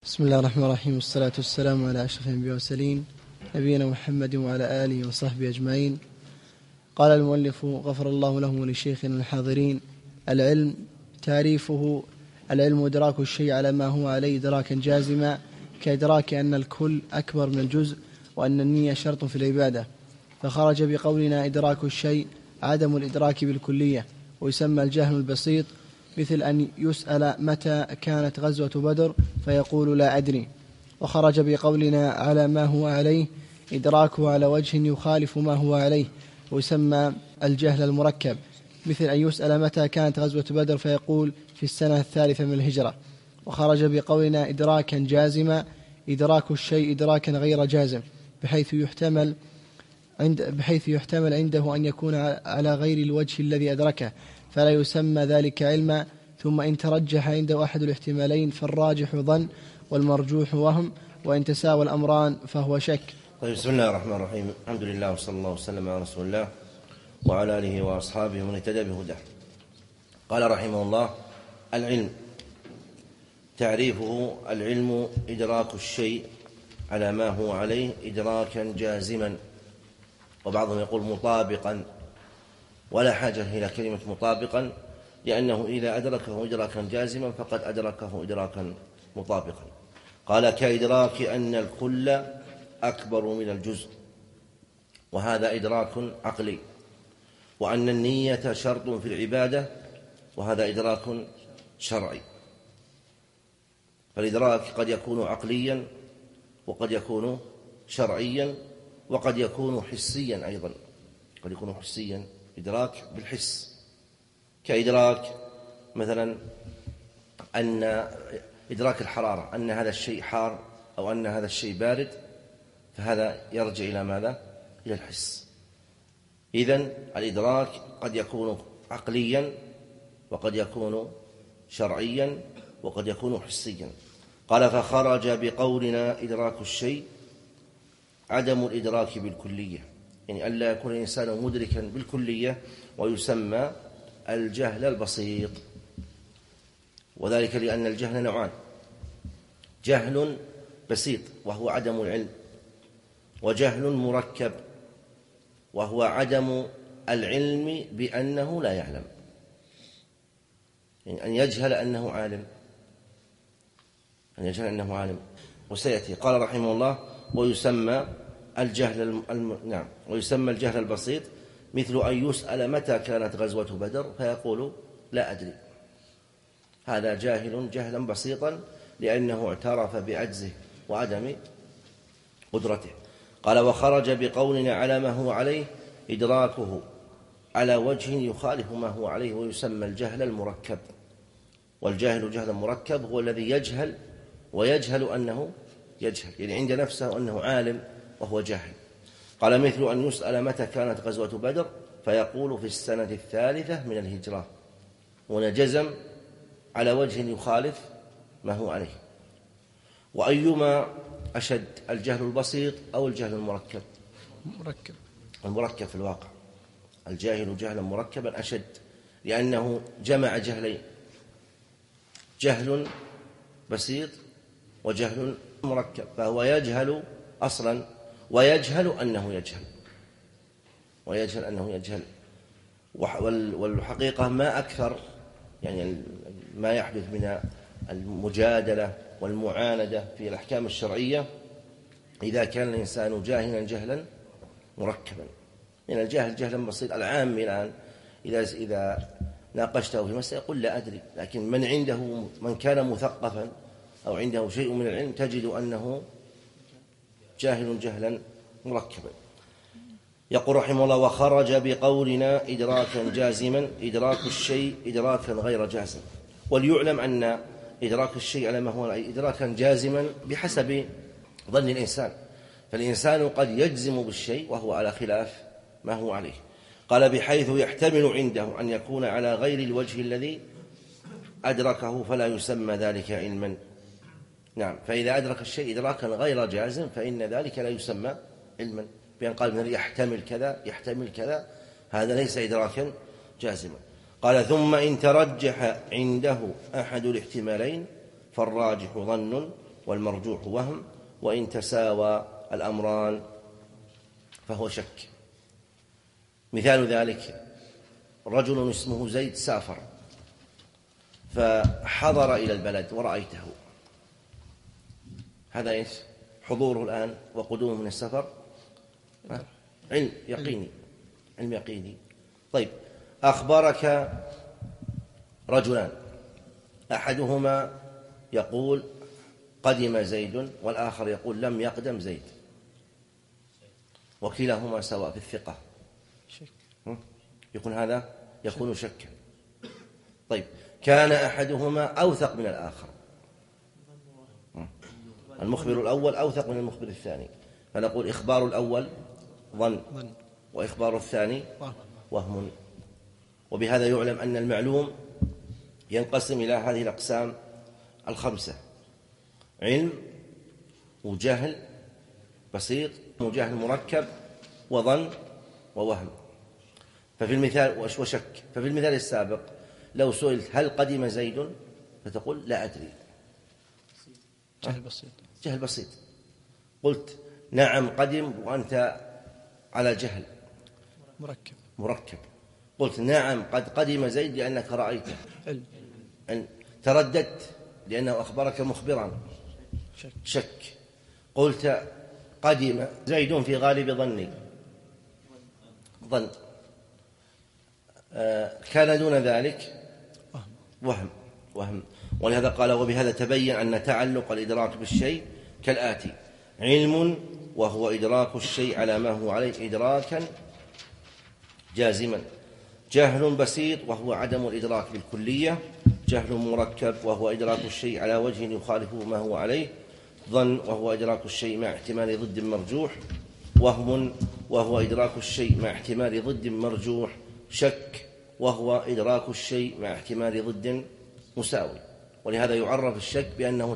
بسم الله الرحمن الرحيم، والصلاة والسلام على أشرف الأنبياء والمرسلين نبينا محمد وعلى آله وصحبه أجمعين. قال المؤلف غفر الله له ولشيخنا الحاضرين: العلم تعريفه: العلم إدراك الشيء على ما هو عليه إدراكا جازما، كإدراك أن الكل أكبر من الجزء، وأن النية شرط في العبادة. فخرج بقولنا إدراك الشيء عدم الإدراك بالكلية، ويسمى الجهل البسيط، مثل أن يسأل متى كانت غزوة بدر فيقول لا أدري. وخرج بقولنا على ما هو عليه إدراكه على وجه يخالف ما هو عليه، ويسمى الجهل المركب، مثل أن يسأل متى كانت غزوة بدر فيقول في السنة الثالثة من الهجرة. وخرج بقولنا إدراكا جازما: إدراك الشيء إدراكا غير جازم، بحيث يحتمل عنده أن يكون على غير الوجه الذي أدركه، فلا يسمى ذلك علما. ثم إن ترجح عنده أحد الاحتمالين فالراجح ظن، والمرجوح وهم، وإن تساوى الأمران فهو شك. طيب، بسم الله الرحمن الرحيم. الحمد لله، وصلى الله وسلم على رسول الله وعلى آله وأصحابه ومن اهتدى بهداه. قال رحمه الله: العلم تعريفه: العلم إدراك الشيء على ما هو عليه إدراكا جازما، وبعضهم يقول مطابقا، ولا حاجة إلى كلمة مطابقا، لأنه إذا أدركه إدراكا جازما فقد أدركه إدراكا مطابقا. قال: كإدراك أن الكل أكبر من الجزء، وهذا إدراك عقلي، وأن النية شرط في العبادة، وهذا إدراك شرعي. فالإدراك قد يكون عقليا، وقد يكون شرعيا، وقد يكون حسيا أيضا، قد يكون حسيا، إدراك بالحس، كإدراك مثلا أن إدراك الحرارة، أن هذا الشيء حار أو أن هذا الشيء بارد، فهذا يرجع إلى ماذا؟ إلى الحس. إذن الإدراك قد يكون عقليا، وقد يكون شرعيا، وقد يكون حسيا. قال: فخرج بقولنا إدراك الشيء عدم الإدراك بالكلية، يعني ألا يكون الإنسان مدركا بالكلية، ويسمى الجهل البسيط. وذلك لأن الجهل نوعان: جهل بسيط وهو عدم العلم، وجهل مركب وهو عدم العلم بأنه لا يعلم، يعني أن يجهل أنه عالم، أن يجهل أنه عالم. وسيأتي. قال رحمه الله: ويسمى الجهل ويسمى الجهل البسيط، مثل أن يسأل متى كانت غزوة بدر فيقول لا أدري. هذا جاهل جهلا بسيطا، لأنه اعترف بعجزه وعدم قدرته. قال: وخرج بقولنا على ما هو عليه إدراكه على وجه يخالف ما هو عليه، ويسمى الجهل المركب. والجاهل جهل مركب هو الذي يجهل ويجهل أنه يجهل، يعني عند نفسه أنه عالم وهو جاهل. قال: مثل أن يسأل متى كانت غزوة بدر فيقول في السنة الثالثة من الهجرة، ونجزم على وجه يخالف ما هو عليه. وأيما أشد، الجهل البسيط أو الجهل المركب؟ المركب في الواقع. الجاهل جهلا مركبا أشد، لأنه جمع جهلين: جهل بسيط وجهل مركب. فهو يجهل أصلا، ويجهل أنه يجهل، والحقيقة ما أكثر يعني ما يحدث من المجادلة والمعاندة في الأحكام الشرعية إذا كان الإنسان جاهلا جهلا مركبا. يعني الجاهل جهلا بسيط، العام الآن إذا ناقشته في مسألة يقول لا أدري، لكن من كان مثقفا أو عنده شيء من العلم تجد أنه جاهل جهلا مركبا. يقول رحمه الله: وخرج بقولنا إدراكا جازما، إدراك الشيء إدراكا غير جازم. وليعلم أن إدراك الشيء على ما هو إدراكا جازما بحسب ظن الإنسان، فالإنسان قد يجزم بالشيء وهو على خلاف ما هو عليه. قال: بحيث يحتمل عنده أن يكون على غير الوجه الذي أدركه، فلا يسمى ذلك علما. نعم، فإذا أدرك الشيء إدراكا غير جازم فإن ذلك لا يسمى علما، بأن قال من يحتمل كذا، هذا ليس إدراكا جازما. قال: ثم إن ترجح عنده أحد الاحتمالين فالراجح ظن، والمرجوح وهم، وإن تساوى الأمران فهو شك. مثال ذلك: رجل اسمه زيد سافر فحضر إلى البلد ورأيته، هذا إيش؟ حضوره الآن وقدومه من السفر علم يقيني، علم يقيني. طيب، أخبرك رجلان، أحدهما يقول قدم زيد، والآخر يقول لم يقدم زيد، وكلاهما سواء في الثقة، يكون هذا يكون شكا. طيب، كان أحدهما أوثق من الآخر، المخبر الأول أوثق من المخبر الثاني، فنقول إخبار الأول ظن، وإخبار الثاني وهم. وبهذا يعلم أن المعلوم ينقسم إلى هذه الأقسام الخمسة: علم، وجهل بسيط، وجهل مركب، وظن، ووهم. ففي المثال وشك. ففي المثال السابق لو سئلت هل قدم زيد فتقول لا أدري، جهل بسيط. قلت نعم قدم وأنت على جهل مركب. قلت نعم قد قدم زيد لأنك رأيته، علم. ترددت لأنه أخبرك مخبرا، شك. قلت قدم زيد في غالب ظني، ظن. كان دون ذلك وهم. ولهذا قال: وبهذا تبين أن تعلق الإدراك بالشيء كالآتي: علم وهو إدراك الشيء على ما هو عليه إدراكا جازما، جهل بسيط وهو عدم الإدراك بالكلية، جهل مركب وهو إدراك الشيء على وجه يخالف ما هو عليه، ظن وهو إدراك الشيء مع احتمال ضد مرجوح، وهم وهو إدراك الشيء مع احتمال ضد مرجوح، شك وهو إدراك الشيء مع احتمال ضد مساوي. ولهذا يعرف الشك بأنه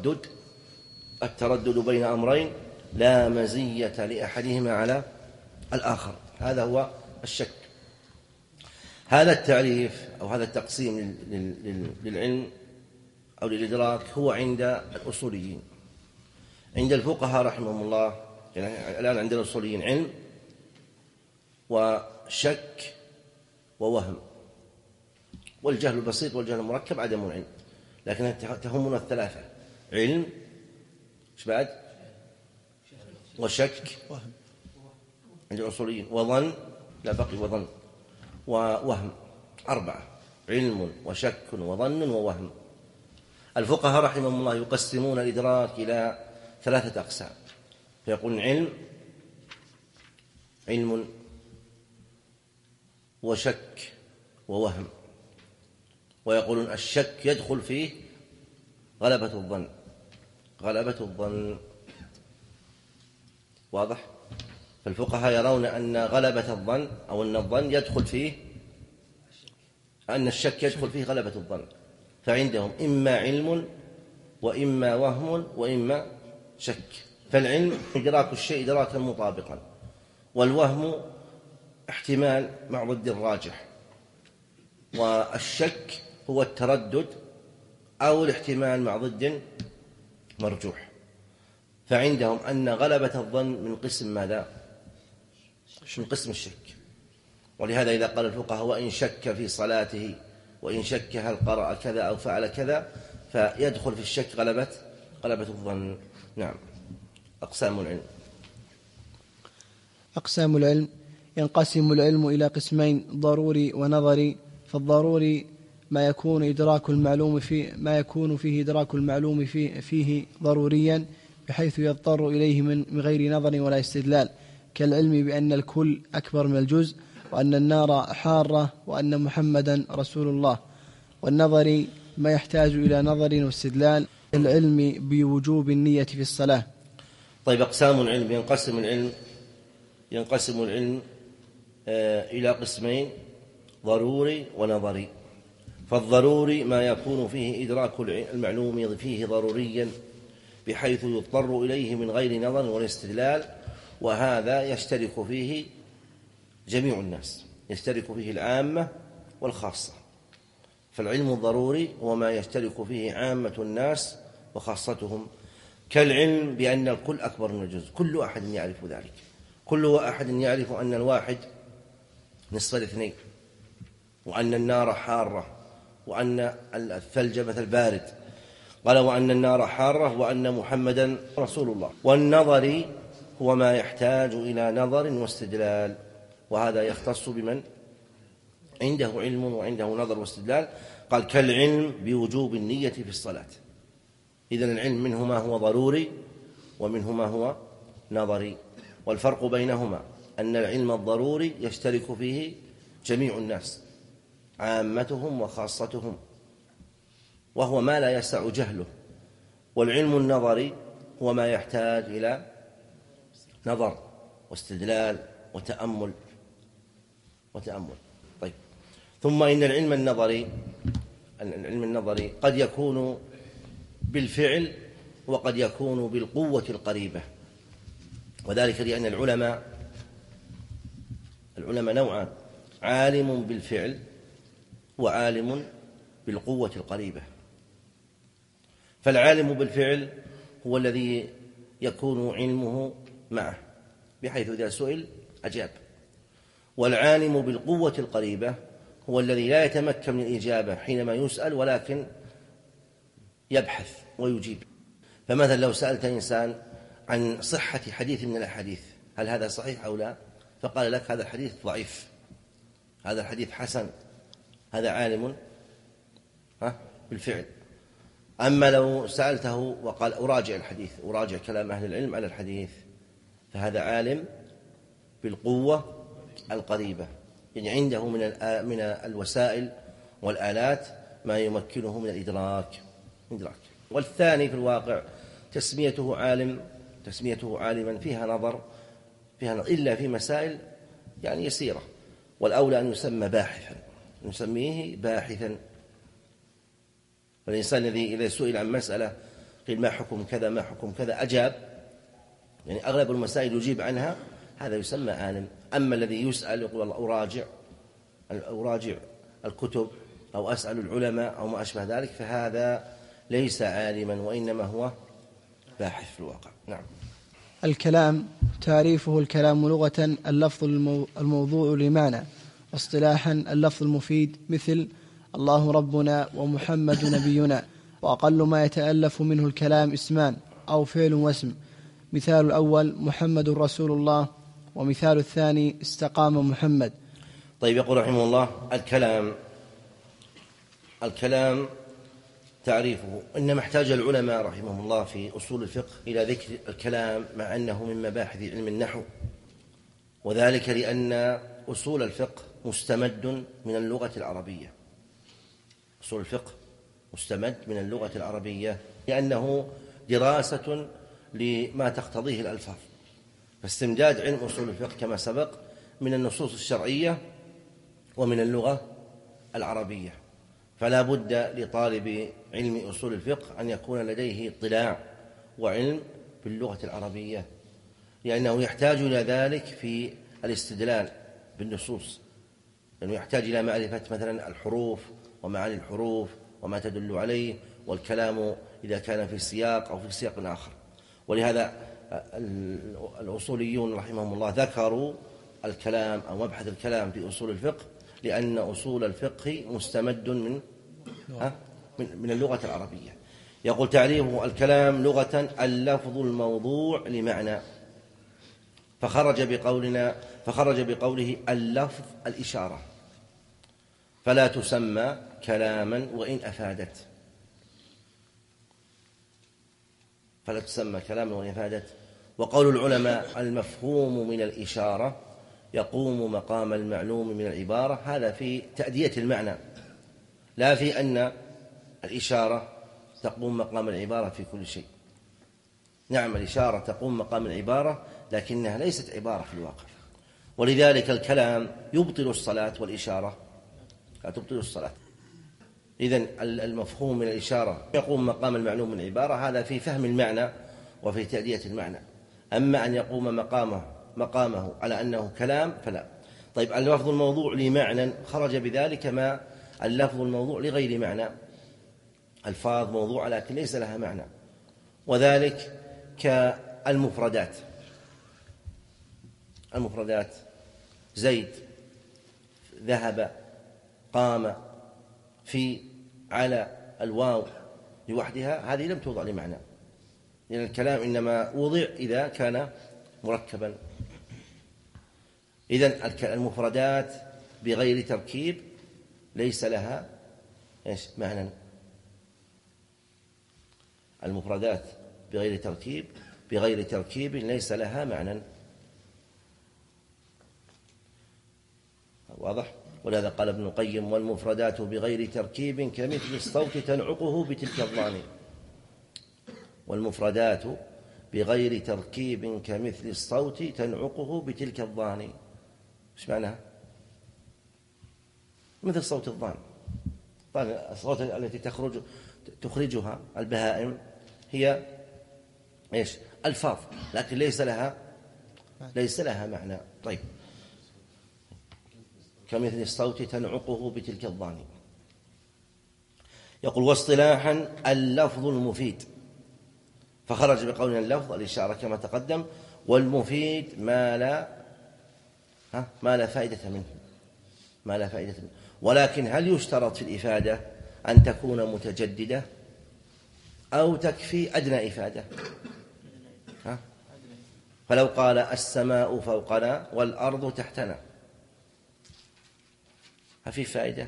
التردد بين أمرين لا مزية لأحدهما على الآخر، هذا هو الشك. هذا التعريف أو هذا التقسيم للعلم أو للإدراك هو عند الأصوليين. عند الفقهاء رحمهم الله، يعني الآن عند الأصوليين علم وشك ووهم، والجهل البسيط والجهل المركب عدم العلم، لكن تهمنا الثلاثة: علم، ايش بعد؟ وشك عند الأصوليين، وظن، لا بقي وظن، ووهم. 4: علم وشك وظن ووهم. الفقهاء رحمهم الله يقسمون الإدراك إلى 3 أقسام، فيقول علم وشك ووهم، ويقولون الشك يدخل فيه غلبة الظن. واضح؟ فالفقهاء يرون أن غلبة الظن أو أن الظن يدخل فيه، أن الشك يدخل فيه غلبة الظن، فعندهم إما علم وإما وهم وإما شك. فالعلم إدراك الشيء إدراكا مطابقا، والوهم احتمال مع ضد الراجح، والشك هو التردد أو الاحتمال مع ضد مرجوح. فعندهم أن غلبة الظن من قسم ماذا؟ من قسم الشك. ولهذا إذا قال الفقهاء وإن شك في صلاته، وإن شك هل قرأ كذا أو فعل كذا، فيدخل في الشك غلبة الظن. نعم. أقسام العلم: ينقسم العلم إلى قسمين: ضروري ونظري. فالضروري ما يكون فيه إدراك المعلوم فيه ضروريا بحيث يضطر إليه من غير نظر ولا استدلال، كالعلم بأن الكل أكبر من الجزء، وأن النار حارة، وأن محمدا رسول الله. والنظري ما يحتاج إلى نظر واستدلال، العلم بوجوب النية في الصلاة. طيب، أقسام العلم: ينقسم العلم إلى قسمين: ضروري ونظري. فالضروري ما يكون فيه إدراك المعلوم فيه ضروريا بحيث يضطر إليه من غير نظر ولا استدلال، وهذا يشترك فيه جميع الناس، يشترك فيه العامة والخاصة. فالعلم الضروري هو ما يشترك فيه عامة الناس وخاصتهم. كالعلم بأن الكل أكبر من الجزء، كل أحد يعرف ذلك، كل أحد يعرف أن الواحد نصف الاثنين، وأن النار حارة، وأن الثلج مثل بارد. قال وأن النار حارة وأن محمدا رسول الله. والنظر هو ما يحتاج إلى نظر واستدلال، وهذا يختص بمن عنده علم وعنده نظر واستدلال. قال كالعلم بوجوب النية في الصلاة. إذن العلم منه ما هو ضروري ومنه ما هو نظري، والفرق بينهما أن العلم الضروري يشترك فيه جميع الناس عامتهم وخاصتهم، وهو ما لا يسع جهله. والعلم النظري هو ما يحتاج إلى نظر واستدلال وتأمل. طيب، ثم إن العلم النظري قد يكون بالفعل وقد يكون بالقوة القريبة، وذلك لأن العلماء نوعان: عالم بالفعل وعالم بالقوة القريبة. فالعالم بالفعل هو الذي يكون علمه معه بحيث إذا سئل أجاب، والعالم بالقوة القريبة هو الذي لا يتمكن من الإجابة حينما يسأل ولكن يبحث ويجيب. فمثلا لو سألت إنسان عن صحة حديث من الأحاديث، هل هذا صحيح أو لا؟ فقال لك هذا الحديث ضعيف، هذا الحديث حسن، هذا عالم بالفعل. أما لو سألته وقال أراجع الحديث، أراجع كلام أهل العلم على الحديث، فهذا عالم بالقوة القريبة، يعني عنده من الوسائل والآلات ما يمكنه من الإدراك. والثاني في الواقع تسميته عالما فيها نظر إلا في مسائل يعني يسيرة، والأولى أن يسمى باحثا، نسميه باحثا. فالإنسان الذي إذا سئل عن مسألة قيل ما حكم كذا ما حكم كذا أجاب، يعني أغلب المسائل يجيب عنها، هذا يسمى عالم. أما الذي يسأل يقول والله أراجع الكتب أو أسأل العلماء أو ما أشبه ذلك، فهذا ليس عالما وإنما هو باحث في الواقع. نعم. الكلام تعريفه: الكلام لغة اللفظ الموضوع لمعنى، واصطلاحا اللفظ المفيد، مثل الله ربنا ومحمد نبينا. وأقل ما يتألف منه الكلام اسمان أو فعل واسم. مثال الأول محمد رسول الله، ومثال الثاني استقام محمد. طيب، يقول رحمه الله: الكلام تعريفه. إنما احتاج العلماء رحمهم الله في أصول الفقه إلى ذكر الكلام، مع أنه من مباحث علم النحو، وذلك لأن أصول الفقه مستمد من اللغة العربية. أصول الفقه مستمد من اللغة العربية لأنه دراسة لما تقتضيه الألفاظ. فاستمداد علم أصول الفقه كما سبق من النصوص الشرعية ومن اللغة العربية، فلا بد لطالب علم أصول الفقه أن يكون لديه اطلاع وعلم باللغة العربية، لأنه يحتاج إلى ذلك في الاستدلال بالنصوص، لأنه يحتاج إلى معرفة مثلا الحروف ومعاني الحروف وما تدل عليه، والكلام إذا كان في سياق أو في سياق آخر. ولهذا الأصوليون رحمهم الله ذكروا الكلام أو مبحث الكلام في أصول الفقه، لأن أصول الفقه مستمد من اللغة العربية. يقول تعريفه: الكلام لغة اللفظ الموضوع لمعنى. فخرج بقوله اللفظ الإشارة، فلا تسمى كلاما وإن أفادت. وقول العلماء: المفهوم من الإشارة يقوم مقام المعلوم من العبارة. هذا في تأدية المعنى، لا في أن الإشارة تقوم مقام العبارة في كل شيء. نعم، الإشارة تقوم مقام العبارة، لكنها ليست عبارة في الواقع. ولذلك الكلام يبطل الصلاة والإشارة لا تبطل الصلاة. إذن المفهوم من الإشارة يقوم مقام المعلوم من العبارة، هذا في فهم المعنى وفي تأدية المعنى. أما أن يقوم مقامه على أنه كلام فلا. طيب، اللفظ الموضوع لمعنى خرج بذلك ما اللفظ الموضوع لغير معنى. الفاظ موضوعة لكن ليس لها معنى، وذلك كالمفردات. المفردات زيد، ذهب، قام، في، على، الواو لوحدها هذه لم توضع لمعنى، لأن الكلام إنما وضع إذا كان مركبا. إذن المفردات بغير تركيب ليس لها معنى. المفردات بغير تركيب ليس لها معنى. واضح؟ ولهذا قال ابن القيم: والمفردات بغير تركيب كمثل الصوت تنعقه بتلك الضان. والمفردات بغير تركيب كمثل الصوت تنعقه بتلك الضان. ايش معناها؟ مثل صوت الضان. طبعا الصوت التي تخرجها البهائم هي ايش؟ الفاظ، لكن ليس لها معنى. طيب، كمثل الصوت تنعقه بتلك الضان. يقول: واصطلاحا اللفظ المفيد، فخرج بقولنا اللفظ الإشارة كما تقدم، والمفيد ما لا فائدة منه، ولكن هل يشترط في الإفادة أن تكون متجددة أو تكفي أدنى إفادة؟ فلو قال: السماء فوقنا والأرض تحتنا، هفي فائدة؟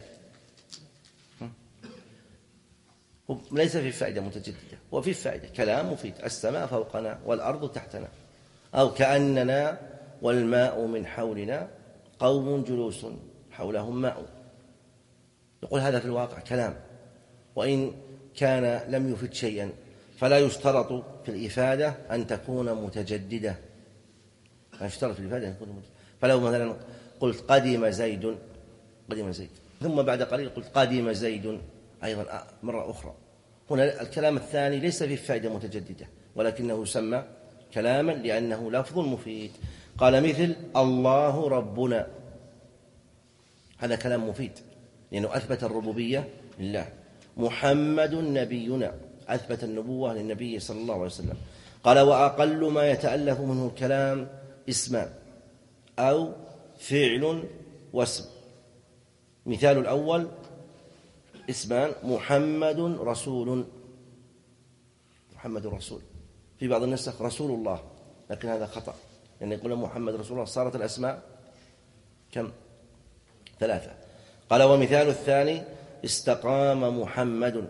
ليس في فائدة متجددة، وفي فائدة كلام مفيد: السماء فوقنا والأرض تحتنا، أو كأننا والماء من حولنا قوم جلوس حولهم ماء. يقول هذا في الواقع كلام، وإن كان لم يفد شيئا، فلا يشترط في الإفادة أن تكون متجددة. لا يشترط في الإفادة أن تكون متجددة. فلو مثلا قلت: قدم زيد، ثم بعد قليل قلت: قدم زيد أيضا مرة أخرى، هنا الكلام الثاني ليس فيه فائدة متجددة، ولكنه يسمى كلاما لأنه لفظ مفيد. قال: مثل الله ربنا، هذا كلام مفيد لأنه أثبت الربوبية لله. محمد نبينا، أثبت النبوة للنبي صلى الله عليه وسلم. قال: وأقل ما يتألف منه الكلام اسمان أو فعل واسم. مثال الأول اسمان: محمد رسول، في بعض النسخ رسول الله، لكن هذا خطأ، يعني يقول محمد رسول الله، صارت الأسماء كم؟ 3. قال: ومثال الثاني استقام محمد.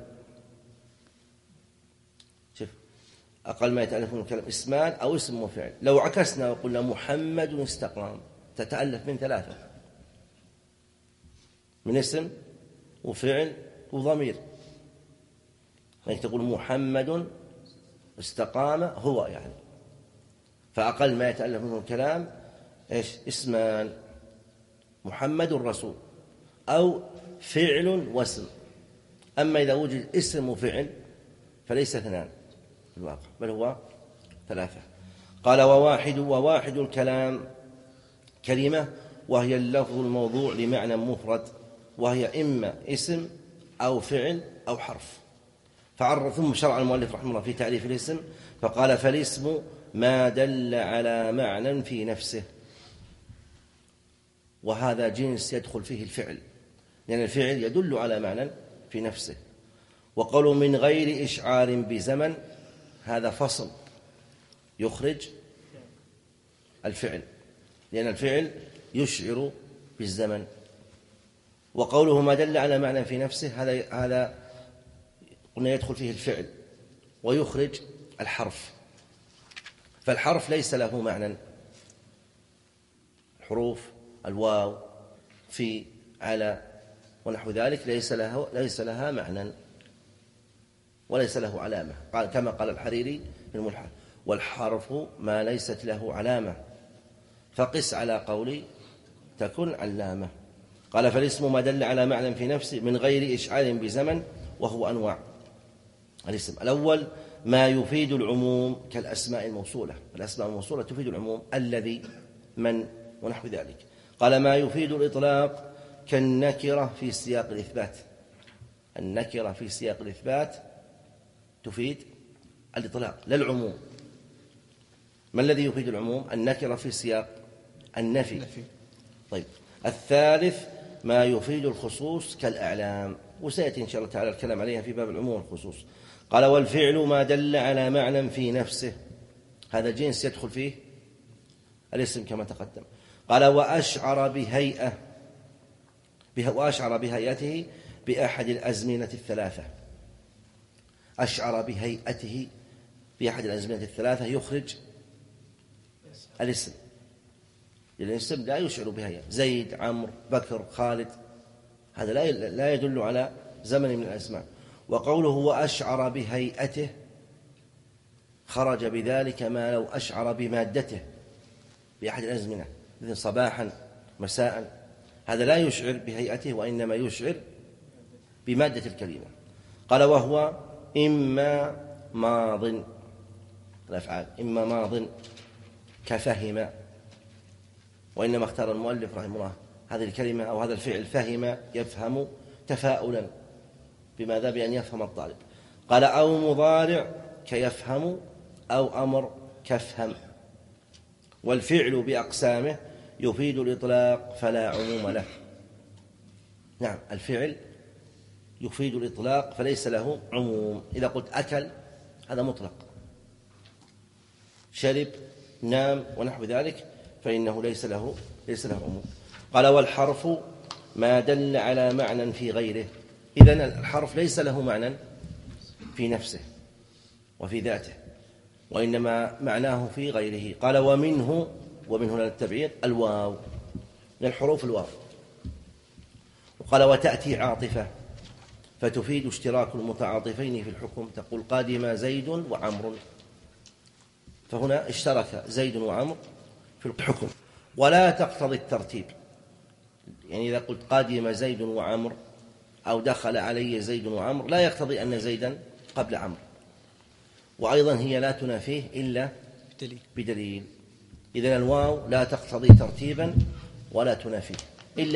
شوف، أقل ما يتألف من الكلام اسمان أو اسم وفعل. لو عكسنا وقلنا محمد استقام، تتألف من 3، من اسم وفعل وضمير. يعني تقول محمد استقام هو، يعني فأقل ما يتألف منه الكلام إيش؟ اسمان: محمد الرسول، أو فعل واسم. أما إذا وجد اسم وفعل فليس 2 في الواقع، بل هو 3. قال: وواحد الكلام كلمة، وهي اللفظ الموضوع لمعنى مفرد، وهي إما اسم أو فعل أو حرف. ثم شرع المؤلف رحمه الله في تعريف الاسم، فقال: فالاسم ما دل على معنى في نفسه. وهذا جنس يدخل فيه الفعل، لأن الفعل يدل على معنى في نفسه. وقالوا: من غير إشعار بزمن، هذا فصل يخرج الفعل، لأن الفعل يشعر بالزمن. وقوله ما دل على معنى في نفسه، هذا قلنا يدخل فيه الفعل ويخرج الحرف. فالحرف ليس له معنى، الحروف الواو، في، على ونحو ذلك ليس لها معنى وليس له علامة. قال كما قال الحريري في الملحة: والحرف ما ليست له علامة، فقس على قولي تكن علامة. قال: فالاسم ما دل على معنى في نفسه من غير إشعار بزمن، وهو أنواع. الاسم الأول ما يفيد العموم كالأسماء الموصولة. الأسماء الموصولة تفيد العموم: الذي، من، ونحو ذلك. قال: ما يفيد الإطلاق كالنكرة في سياق الإثبات. النكرة في سياق الإثبات تفيد الإطلاق لا العموم. ما الذي يفيد العموم؟ النكرة في سياق النفي. طيب، الثالث ما يفيد الخصوص كالأعلام، وسيأتي إن شاء الله تعالى الكلام عليها في باب العموم والخصوص. قال والفعل ما دل على معنى في نفسه، هذا جنس يدخل فيه الاسم كما تقدم. قال وأشعر بهيئته بأحد الأزمنة الثلاثة. أشعر بهيئته بأحد الأزمنة الثلاثة يخرج الاسم، الاسم لا يشعر بهيئة، زيد، عمرو، بكر، خالد، هذا لا يدل على زمن من الأزمان. وقوله وأشعر بهيئته خرج بذلك ما لو أشعر بمادته بأحد الأزمنة، مثل صباحا مساء، هذا لا يشعر بهيئته وإنما يشعر بمادة الكلمة. قال وهو إما ماض، الأفعال إما ماض كفهم، وإنما اختار المؤلف رحمه الله هذه الكلمة أو هذا الفعل فهم يفهم تفاؤلا، بماذا؟ بأن يفهم الطالب. قال أو مضارع كيفهم أو أمر كفهم. والفعل بأقسامه يفيد الإطلاق فلا عموم له. نعم، الفعل يفيد الإطلاق فليس له عموم. إذا قلت أكل هذا مطلق، شرب، نام ونحو ذلك، فإنه ليس له عموم. قال والحرف ما دل على معنى في غيره. إذن الحرف ليس له معنى في نفسه وفي ذاته، وإنما معناه في غيره. قال ومنه للتبعير الواو، من الحروف الواو. وقال وتأتي عاطفة فتفيد اشتراك المتعاطفين في الحكم، تقول قادم زيد وعمر، فهنا اشترك زيد وعمر في الحكم، ولا تقتضي الترتيب. يعني إذا قلت قادم زيد وعمر أو دخل علي زيد وعمر لا يقتضي أن زيدا قبل عمر، وأيضا هي لا تنافيه إلا بدليل. إذن الواو لا تقتضي ترتيبا ولا تنافيه إلا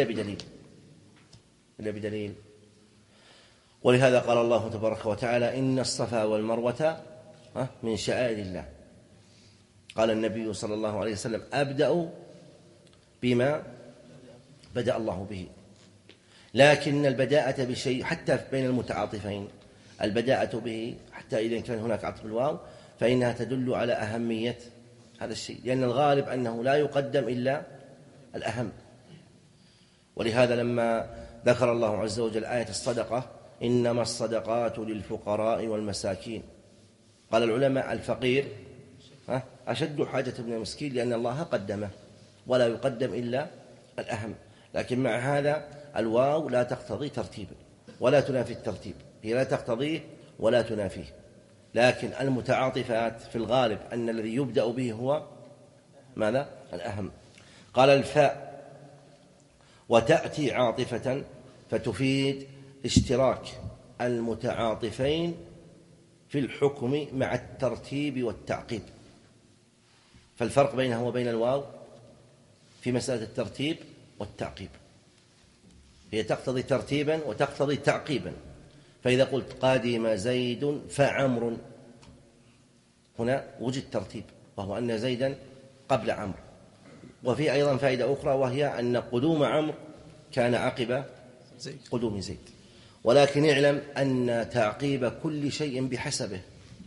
بدليل. ولهذا قال الله تبارك وتعالى إن الصفا والمروة من شعائر الله. قال النبي صلى الله عليه وسلم أبدأ بما بدأ الله به، لكن البداءة بشيء حتى بين المتعاطفين البداءة به حتى إذا كان هناك عطف الواو فإنها تدل على أهمية هذا الشيء، لأن الغالب أنه لا يقدم إلا الأهم. ولهذا لما ذكر الله عز وجل آية الصدقة إنما الصدقات للفقراء والمساكين، قال العلماء الفقير أشد حاجة من المسكين، لأن الله قدمه ولا يقدم إلا الأهم. لكن مع هذا الواو لا تقتضي ترتيبا ولا تنافي الترتيب، هي لا تقتضيه ولا تنافيه، لكن المتعاطفات في الغالب أن الذي يبدأ به هو ماذا؟ الأهم. قال الفاء وتأتي عاطفة فتفيد اشتراك المتعاطفين في الحكم مع الترتيب والتعقيب. فالفرق بينها وبين الواو في مسألة الترتيب والتعقيب، هي تقتضي ترتيبا وتقتضي تعقيبا. فإذا قلت قادم زيد فعمر، هنا وجد ترتيب وهو أن زيدا قبل عمرو. وفي أيضا فائدة أخرى وهي أن قدوم عمرو كان عقب قدوم زيد. ولكن اعلم أن تعقيب كل شيء بحسبه،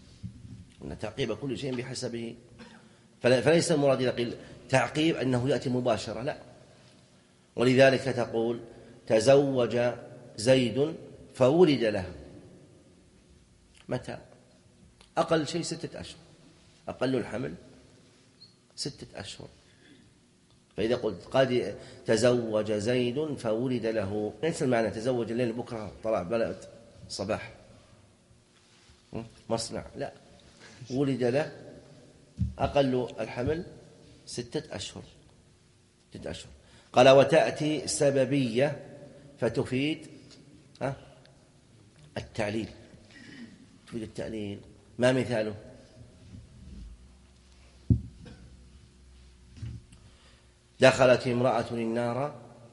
فليس المراد إذا قيل تعقيب أنه يأتي مباشرة، لا. ولذلك تقول تزوج زيد فولد له، متى؟ أقل شيء 6 أشهر، أقل الحمل 6 أشهر. فإذا قلت قد تزوج زيد فولد له، ليس المعنى تزوج الليل بكرة طلع بلد صباح مصنع، لا، ولد له أقل الحمل 6 أشهر. قال وتأتي سببية فتفيد التعليل، تفيد التعليل. ما مثاله؟ دخلت امرأة النار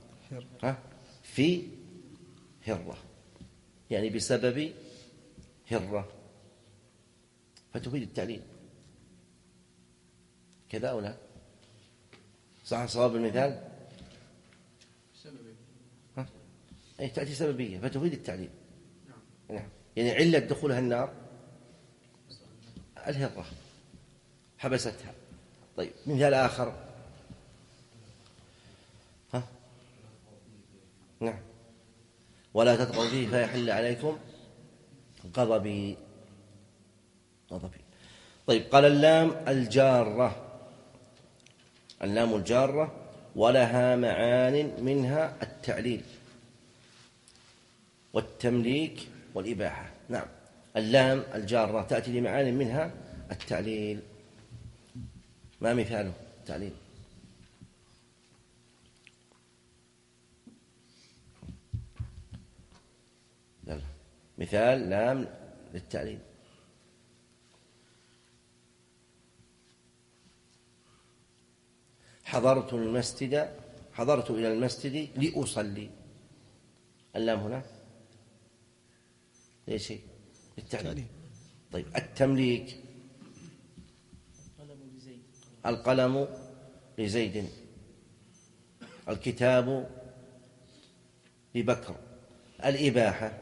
في هرة، يعني بسبب هرة، فتفيد التعليل. كذا أو لا؟ صح صواب المثال؟ أي تأتي سببية فتفيد التعليل. نعم. يعني علة دخولها النار الهرة حبستها. طيب مثال آخر. نعم. ولا تطغوا فيه فيحل عليكم غضبي. طيب قال اللام الجارة، اللام الجارة ولها معان منها التعليل والتمليك والإباحة. نعم اللام الجارة تأتي لمعان منها التعليل. ما مثاله التعليل؟ يلا. مثال لام للتعليل. حضرت إلى المسجد لأصلي. اللام هنا ليش؟ للتعليل. طيب التمليك القلم لزيد، الكتاب لبكر. الإباحة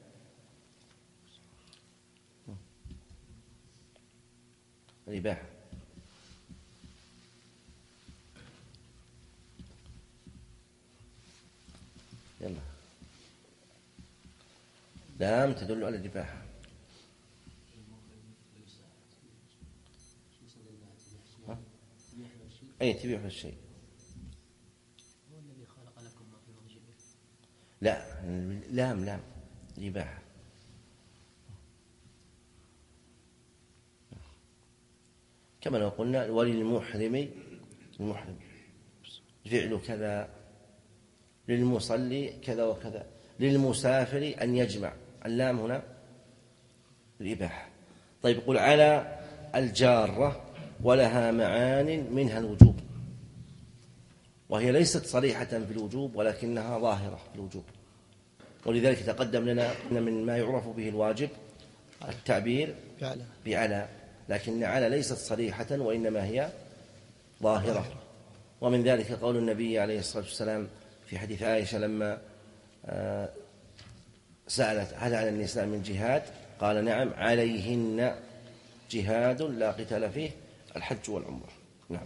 يلا. لام تدل على الإباحة. أي تبيح الشيء. هو الذي خلق لكم ما في الأرض. لا لام الإباحة. كما لو قلنا وللمحرم فعل كذا، للمصلي كذا وكذا، للمسافر أن يجمع. اللام هنا الإباحة. طيب يقول على الجارة ولها معان منها الوجوب، وهي ليست صريحة في الوجوب ولكنها ظاهرة في الوجوب، ولذلك تقدم لنا من ما يعرف به الواجب التعبير بعلى، لكن على ليست صريحة وإنما هي ظاهرة. ومن ذلك قول النبي عليه الصلاة والسلام في حديث عائشة لما سألت هل على النساء من جهاد؟ قال نعم عليهن جهاد لا قتال فيه الحج والعمرة. نعم.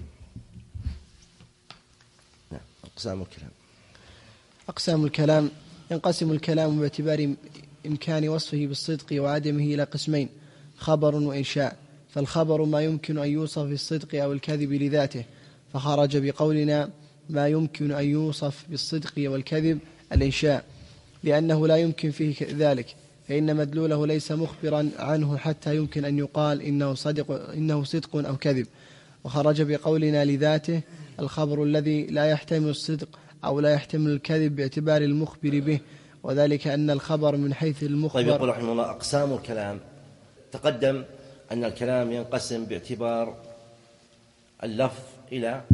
أقسام الكلام. ينقسم الكلام باعتبار إمكان وصفه بالصدق وعدمه إلى قسمين: خبر وإنشاء. فالخبر ما يمكن أن يوصف بالصدق أو الكذب لذاته، فخرج بقولنا ما يمكن أن يوصف بالصدق والكذب الإنشاء، لأنه لا يمكن فيه ذلك، فإن مدلوله ليس مخبرا عنه حتى يمكن أن يقال إنه صدق أو كذب. وخرج بقولنا لذاته الخبر الذي لا يحتمل الصدق أو لا يحتمل الكذب باعتبار المخبر به، وذلك أن الخبر من حيث المخبر. طيب يقول رحمه الله أقسام الكلام. تقدم أن الكلام ينقسم باعتبار اللفظ إلى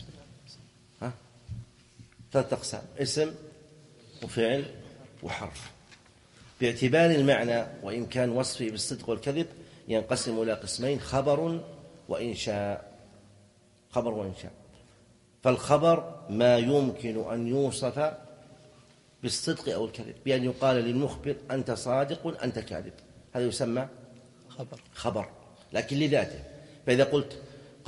ثلاثة أقسام: اسم وفعل وحرف. باعتبار المعنى وإمكان وصفه بالصدق والكذب ينقسم إلى قسمين: خبر وإنشاء. فالخبر ما يمكن أن يوصف بالصدق أو الكذب، بأن يقال للمخبر أنت صادق أنت كاذب، هذا يسمى خبر لكن لذاته. فإذا قلت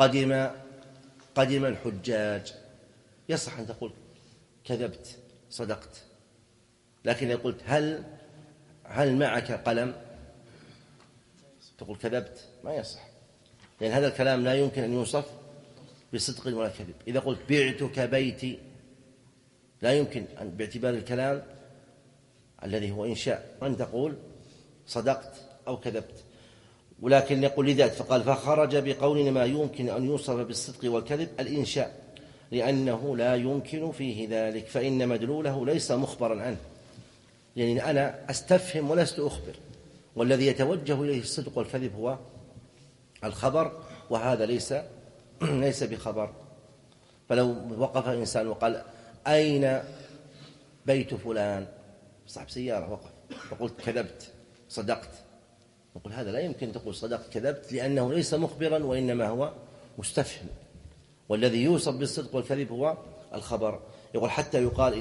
قدم الحجاج يصح أن تقول كذبت صدقت، لكن إذا قلت هل معك قلم تقول كذبت ما يصح، لأن هذا الكلام لا يمكن أن يوصف بصدق ولا كذب. إذا قلت بعتك بيتي لا يمكن أن باعتبار الكلام الذي هو إنشاء أن تقول صدقت أو كذبت، ولكن يقول لذات. فقال فخرج بقولنا ما يمكن أن يوصف بالصدق والكذب الإنشاء، لأنه لا يمكن فيه ذلك، فإن مدلوله ليس مخبرا عنه، يعني أنا أستفهم ولست أخبر، والذي يتوجه إليه الصدق والكذب هو الخبر، وهذا ليس بخبر. فلو وقف إنسان وقال أين بيت فلان، صاحب سيارة وقف وقلت كذبت صدقت، نقول هذا لا يمكن تقول صدقت كذبت، لأنه ليس مخبرا وإنما هو مستفهم، والذي يوصف بالصدق والكذب هو الخبر. يقول حتى يقال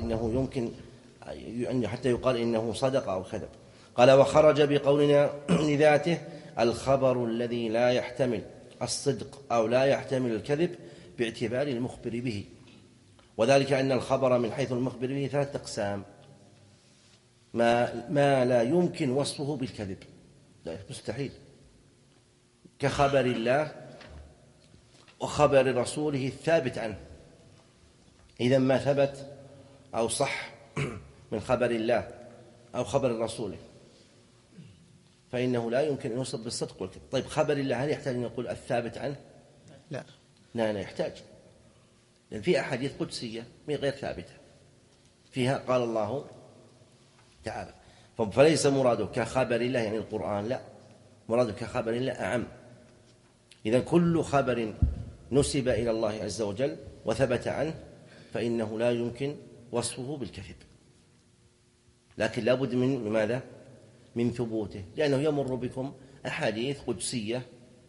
إنه صدق أو كذب. قال وخرج بقولنا لذاته الخبر الذي لا يحتمل الصدق أو لا يحتمل الكذب باعتبار المخبر به، وذلك أن الخبر من حيث المخبر به 3 أقسام: ما لا يمكن وصفه بالكذب، لا مستحيل، كخبر الله وخبر رسوله الثابت عنه. إذا ما ثبت أو صح من خبر الله أو خبر رسوله فإنه لا يمكن أن يوصف بالصدق والكذب. طيب خبر الله هل يحتاج أن يقول الثابت عنه؟ لا يحتاج، لأن في أحاديث قدسية غير ثابتة فيها قال الله تعالى، فليس مراده كخبر الله يعني القرآن، لا، مراده كخبر الله أعم. إذن كل خبر نسب إلى الله عز وجل وثبت عنه فإنه لا يمكن وصفه بالكذب، لكن لا بد من ماذا؟ من ثبوته، لأنه يمر بكم أحاديث قدسية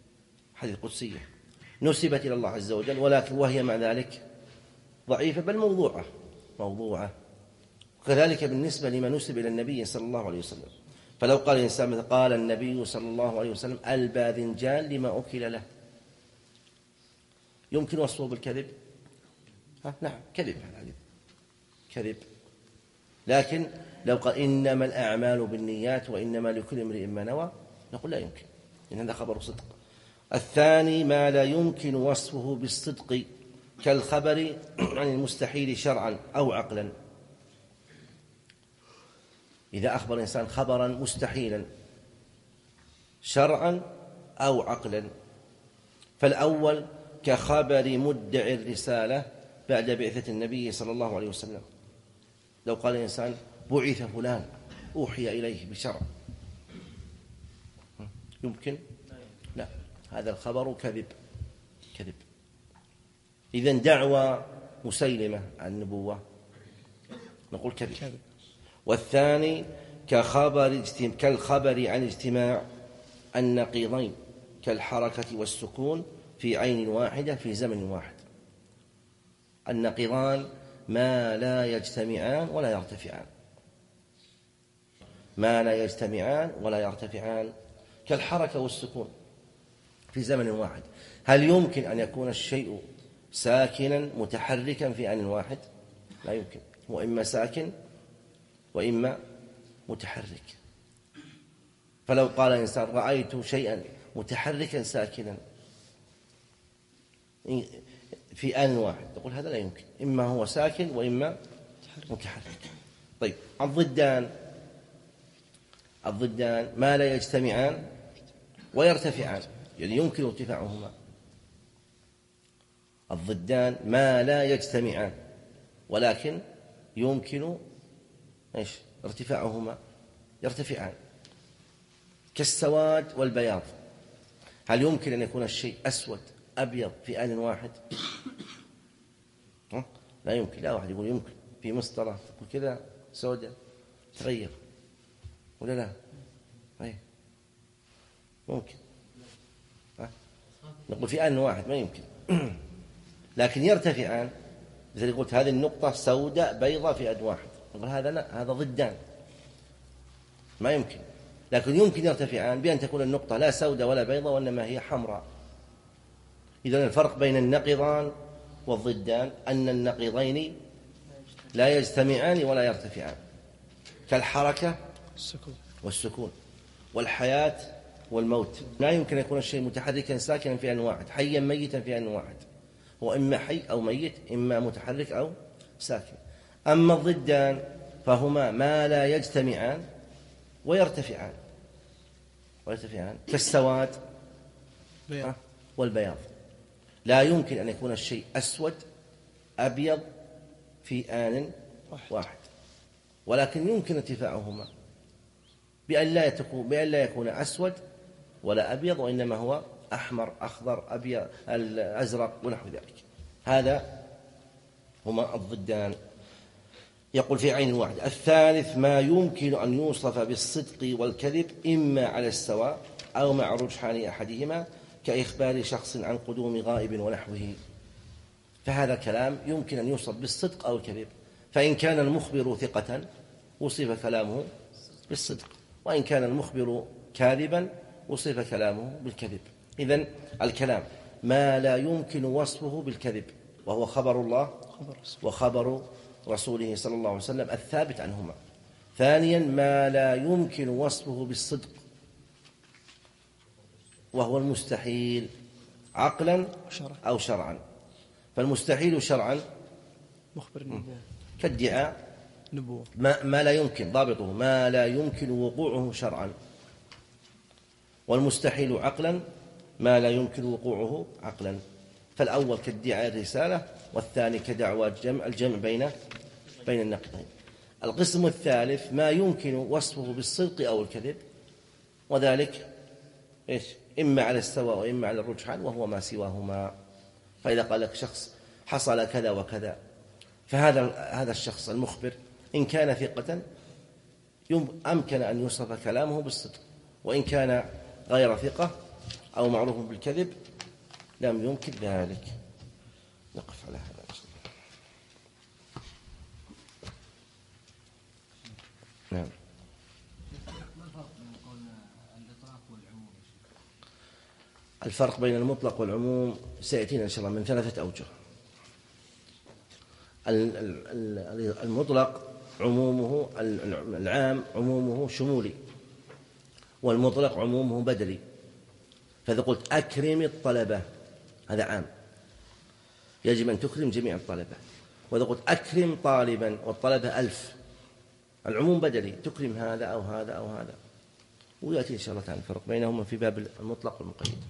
نسبت إلى الله عز وجل، ولكن وهي مع ذلك ضعيفة بل موضوعة. وكذلك بالنسبة لما نسب إلى النبي صلى الله عليه وسلم، فلو قال الإنسان قال النبي صلى الله عليه وسلم الباذنجان لما أكل له، يمكن وصفه بالكذب؟ نعم كذب. لكن لو قال إنما الأعمال بالنيات وإنما لكل امرئ ما نوى، نقول لا يمكن، إن هذا خبر صدق. الثاني ما لا يمكن وصفه بالصدق كالخبر عن المستحيل شرعا أو عقلا. إذا أخبر الإنسان خبرا مستحيلا شرعا أو عقلا، فالأول كخبر مدعي الرسالة بعد بعثة النبي صلى الله عليه وسلم. لو قال الإنسان بعث فلان أوحي إليه بشرع، يمكن؟ لا، هذا الخبر كذب. إذن دعوى مسيلمة عن النبوة نقول كذب. والثاني كالخبر عن اجتماع النقيضين كالحركة والسكون في عين واحدة في زمن واحد. النقيضان ما لا يجتمعان ولا يرتفعان كالحركة والسكون في زمن واحد. هل يمكن أن يكون الشيء ساكنا متحركا في آن واحد؟ لا يمكن، هو إما ساكن وإما متحرك. فلو قال إنسان رأيت شيئا متحركا ساكنا في آن واحد، تقول هذا لا يمكن، إما هو ساكن وإما متحرك. طيب الضدان ما لا يجتمعان ويرتفعان، يعني يمكن ارتفاعهما. الضدان ما لا يجتمعان ولكن يمكن ارتفاعهما، يرتفعان، كالسواد والبياض. هل يمكن أن يكون الشيء أسود أبيض في آن واحد؟ لا يمكن. لا واحد يقول يمكن في مسطرة تقول كذا سوداء تغير ولا لا؟ ممكن. نقول في آن واحد ما يمكن. لكن يرتفعان، مثل قلت هذه النقطة سوداء بيضاء في آن واحد، نقول هذا لا، هذا ضدان ما يمكن. لكن يمكن يرتفعان بأن تكون النقطة لا سوداء ولا بيضاء وإنما هي حمراء. إذن الفرق بين النقيضان والضدان أن النقيضين لا يجتمعان ولا يرتفعان، كالحركة والسكون والحياة والموت. لا يمكن أن يكون الشيء متحركا ساكنا في آن واحد، حيا ميتا في آن واحد، هو إما حي أو ميت، إما متحرك أو ساكن. أما الضدان فهما ما لا يجتمعان ويرتفعان كالسواد والبياض. لا يمكن أن يكون الشيء أسود أبيض في آن واحد، ولكن يمكن ارتفاعهما بأن لا يكون أسود ولا أبيض، وإنما هو أحمر أخضر أبيض الأزرق ونحو ذلك. هذا هما الضدان. يقول في عين واحد. الثالث ما يمكن أن يوصف بالصدق والكذب إما على السواء أو مع رجحان أحدهما، كإخبار شخص عن قدوم غائب ونحوه. فهذا كلام يمكن أن يوصف بالصدق أو الكذب، فإن كان المخبر ثقة وصف كلامه بالصدق، وإن كان المخبر كاذبا وصف كلامه بالكذب. إذن الكلام ما لا يمكن وصفه بالكذب، وهو خبر الله وخبر رسوله صلى الله عليه وسلم الثابت عنهما. ثانيا ما لا يمكن وصفه بالصدق، وهو المستحيل عقلا أو شرعا. فالمستحيل شرعا مخبر كادعاء نبوة، ما لا يمكن ضابطه، ما لا يمكن وقوعه شرعا. والمستحيل عقلا ما لا يمكن وقوعه عقلا. فالأول كادعاء الرسالة، والثاني كدعوى الجمع بين النقيضين. القسم الثالث ما يمكن وصفه بالصدق أو الكذب، وذلك إما على السواء وإما على الرجحان، وهو ما سواهما. فإذا قال لك شخص حصل كذا وكذا، فهذا الشخص المخبر إن كان ثقة أمكن أن يوصف كلامه بالصدق، وإن كان غير ثقة أو معروف بالكذب لم يمكن ذلك. نقف على هذا. نعم. ما الفرق بين قول الإطلاق والعموم؟ الفرق بين المطلق والعموم سيأتينا إن شاء الله من 3 أوجه. المطلق عمومه العام عمومه شمولي، والمطلق عمومه بدلي. فإذا قلت أكرم الطلبة هذا عام، يجب أن تكرم جميع الطلبة. وإذا قلت أكرم طالبا والطلبة 1000، العموم بدلي، تكرم هذا أو هذا أو هذا. ويأتي إن شاء الله تعالى الفرق بينهما في باب المطلق والمقيد.